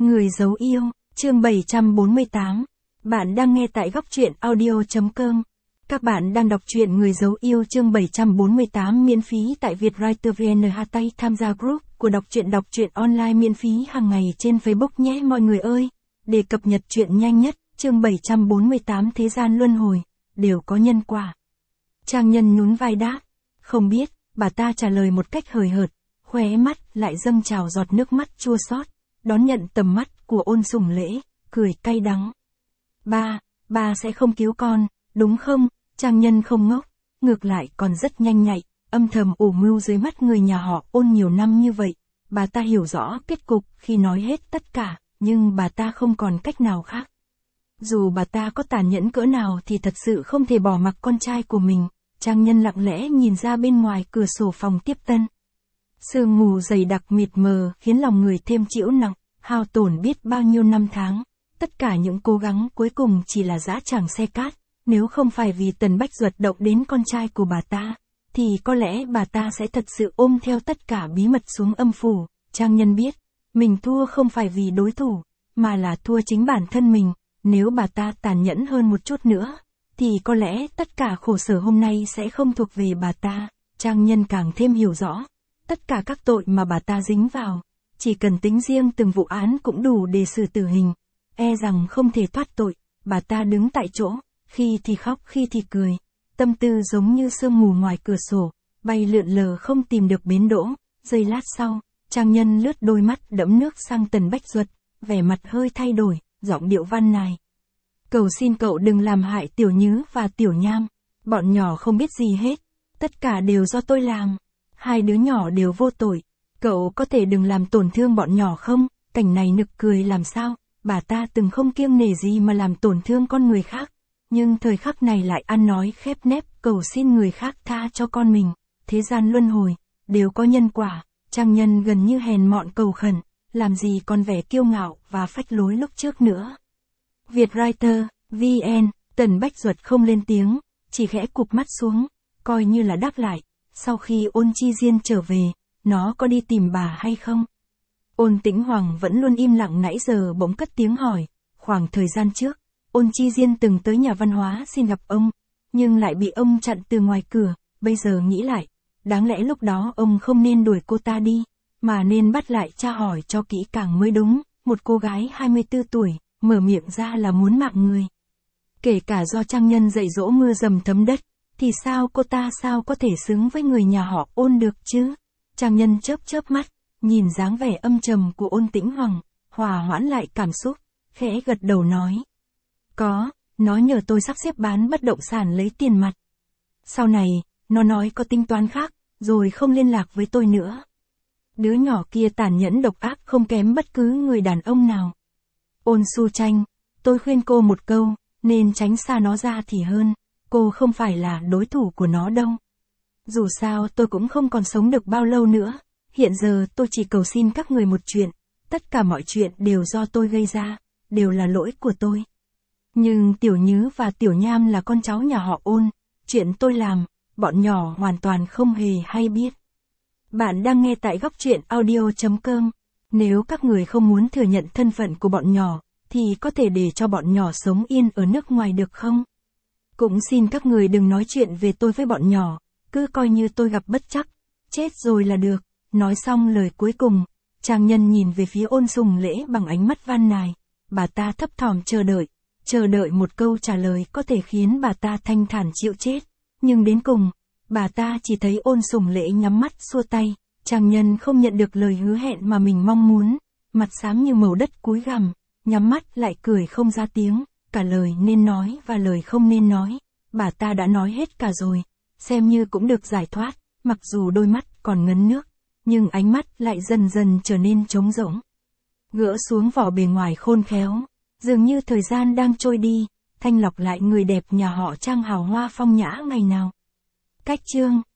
Người giấu yêu, chương 748. Bạn đang nghe tại góc truyện audio.com. Các bạn đang đọc truyện Người giấu yêu chương 748 miễn phí tại Vietwriter VN. Tham gia group của đọc truyện online miễn phí hàng ngày trên Facebook nhé mọi người ơi. Để cập nhật truyện nhanh nhất, chương 748 thế gian luân hồi, đều có nhân quả. Trang nhân nhún vai đáp, không biết, bà ta trả lời một cách hời hợt, khóe mắt lại dâng trào giọt nước mắt chua xót, đón nhận tầm mắt của Ôn Sùng Lễ, cười cay đắng. Ba sẽ không cứu con, đúng không? Trang nhân không ngốc, ngược lại còn rất nhanh nhạy, âm thầm ủ mưu dưới mắt người nhà họ Ôn nhiều năm như vậy. Bà ta hiểu rõ kết cục khi nói hết tất cả, nhưng bà ta không còn cách nào khác. Dù bà ta có tàn nhẫn cỡ nào thì thật sự không thể bỏ mặc con trai của mình. Trang nhân lặng lẽ nhìn ra bên ngoài cửa sổ phòng tiếp tân. Sương mù dày đặc mịt mờ khiến lòng người thêm chịu nặng, hao tổn biết bao nhiêu năm tháng. Tất cả những cố gắng cuối cùng chỉ là dã tràng xe cát. Nếu không phải vì Tần Bách Duật động đến con trai của bà ta, thì có lẽ bà ta sẽ thật sự ôm theo tất cả bí mật xuống âm phủ. Trang nhân biết, mình thua không phải vì đối thủ, mà là thua chính bản thân mình. Nếu bà ta tàn nhẫn hơn một chút nữa, thì có lẽ tất cả khổ sở hôm nay sẽ không thuộc về bà ta. Trang nhân càng thêm hiểu rõ, tất cả các tội mà bà ta dính vào, chỉ cần tính riêng từng vụ án cũng đủ để xử tử hình, e rằng không thể thoát tội. Bà ta đứng tại chỗ, khi thì khóc khi thì cười, tâm tư giống như sương mù ngoài cửa sổ, bay lượn lờ không tìm được bến đỗ. Giây lát sau, Trang nhân lướt đôi mắt đẫm nước sang Tần Bách Duật, vẻ mặt hơi thay đổi, giọng điệu van nài. Cầu xin cậu đừng làm hại Tiểu Nhứ và Tiểu Nham, bọn nhỏ không biết gì hết, tất cả đều do tôi làm, hai đứa nhỏ đều vô tội, cậu có thể đừng làm tổn thương bọn nhỏ không? Cảnh này nực cười làm sao, bà ta từng không kiêng nể gì mà làm tổn thương con người khác, nhưng thời khắc này lại ăn nói khép nép cầu xin người khác tha cho con mình. Thế gian luân hồi, đều có nhân quả. Trang nhân gần như hèn mọn cầu khẩn, làm gì còn vẻ kiêu ngạo và phách lối lúc trước nữa. Vietwriter, VN, Tần Bách Duật không lên tiếng, chỉ khẽ cụp mắt xuống, coi như là đáp lại. Sau khi Ôn Chi Diên trở về, nó có đi tìm bà hay không? Ôn Tĩnh Hoàng vẫn luôn im lặng nãy giờ bỗng cất tiếng hỏi. Khoảng thời gian trước, Ôn Chi Diên từng tới nhà văn hóa xin gặp ông, nhưng lại bị ông chặn từ ngoài cửa. Bây giờ nghĩ lại, đáng lẽ lúc đó ông không nên đuổi cô ta đi, mà nên bắt lại tra hỏi cho kỹ càng mới đúng. Một cô gái 24 tuổi, mở miệng ra là muốn mạng người. Kể cả do Trang nhân dạy dỗ mưa dầm thấm đất, thì cô ta có thể xứng với người nhà họ Ôn được chứ? Trang nhân chớp mắt, nhìn dáng vẻ âm trầm của Ôn Tĩnh Hoàng, hòa hoãn lại cảm xúc, khẽ gật đầu nói. Có, nó nhờ tôi sắp xếp bán bất động sản lấy tiền mặt. Sau này, nó nói có tính toán khác, rồi không liên lạc với tôi nữa. Đứa nhỏ kia tàn nhẫn độc ác không kém bất cứ người đàn ông nào. Ôn Su Tranh, tôi khuyên cô một câu, nên tránh xa nó ra thì hơn, cô không phải là đối thủ của nó đâu. Dù sao tôi cũng không còn sống được bao lâu nữa, hiện giờ tôi chỉ cầu xin các người một chuyện, tất cả mọi chuyện đều do tôi gây ra, đều là lỗi của tôi. Nhưng Tiểu Nhứ và Tiểu Nham là con cháu nhà họ Ôn, chuyện tôi làm, bọn nhỏ hoàn toàn không hề hay biết. Bạn đang nghe tại góc truyện audio.com. Nếu các người không muốn thừa nhận thân phận của bọn nhỏ, thì có thể để cho bọn nhỏ sống yên ở nước ngoài được không? Cũng xin các người đừng nói chuyện về tôi với bọn nhỏ, cứ coi như tôi gặp bất trắc, chết rồi là được. Nói xong lời cuối cùng, Trang nhân nhìn về phía Ôn Sùng Lễ bằng ánh mắt van nài. Bà ta thấp thỏm chờ đợi một câu trả lời có thể khiến bà ta thanh thản chịu chết. Nhưng đến cùng, bà ta chỉ thấy Ôn Sùng Lễ nhắm mắt xua tay. Trang nhân không nhận được lời hứa hẹn mà mình mong muốn, mặt xám như màu đất cúi gằm, nhắm mắt lại cười không ra tiếng. Cả lời nên nói và lời không nên nói, bà ta đã nói hết cả rồi, xem như cũng được giải thoát. Mặc dù đôi mắt còn ngấn nước, nhưng ánh mắt lại dần dần trở nên trống rỗng. Gỡ xuống vỏ bề ngoài khôn khéo, dường như thời gian đang trôi đi, thanh lọc lại người đẹp nhà họ Trang hào hoa phong nhã ngày nào. Cách chương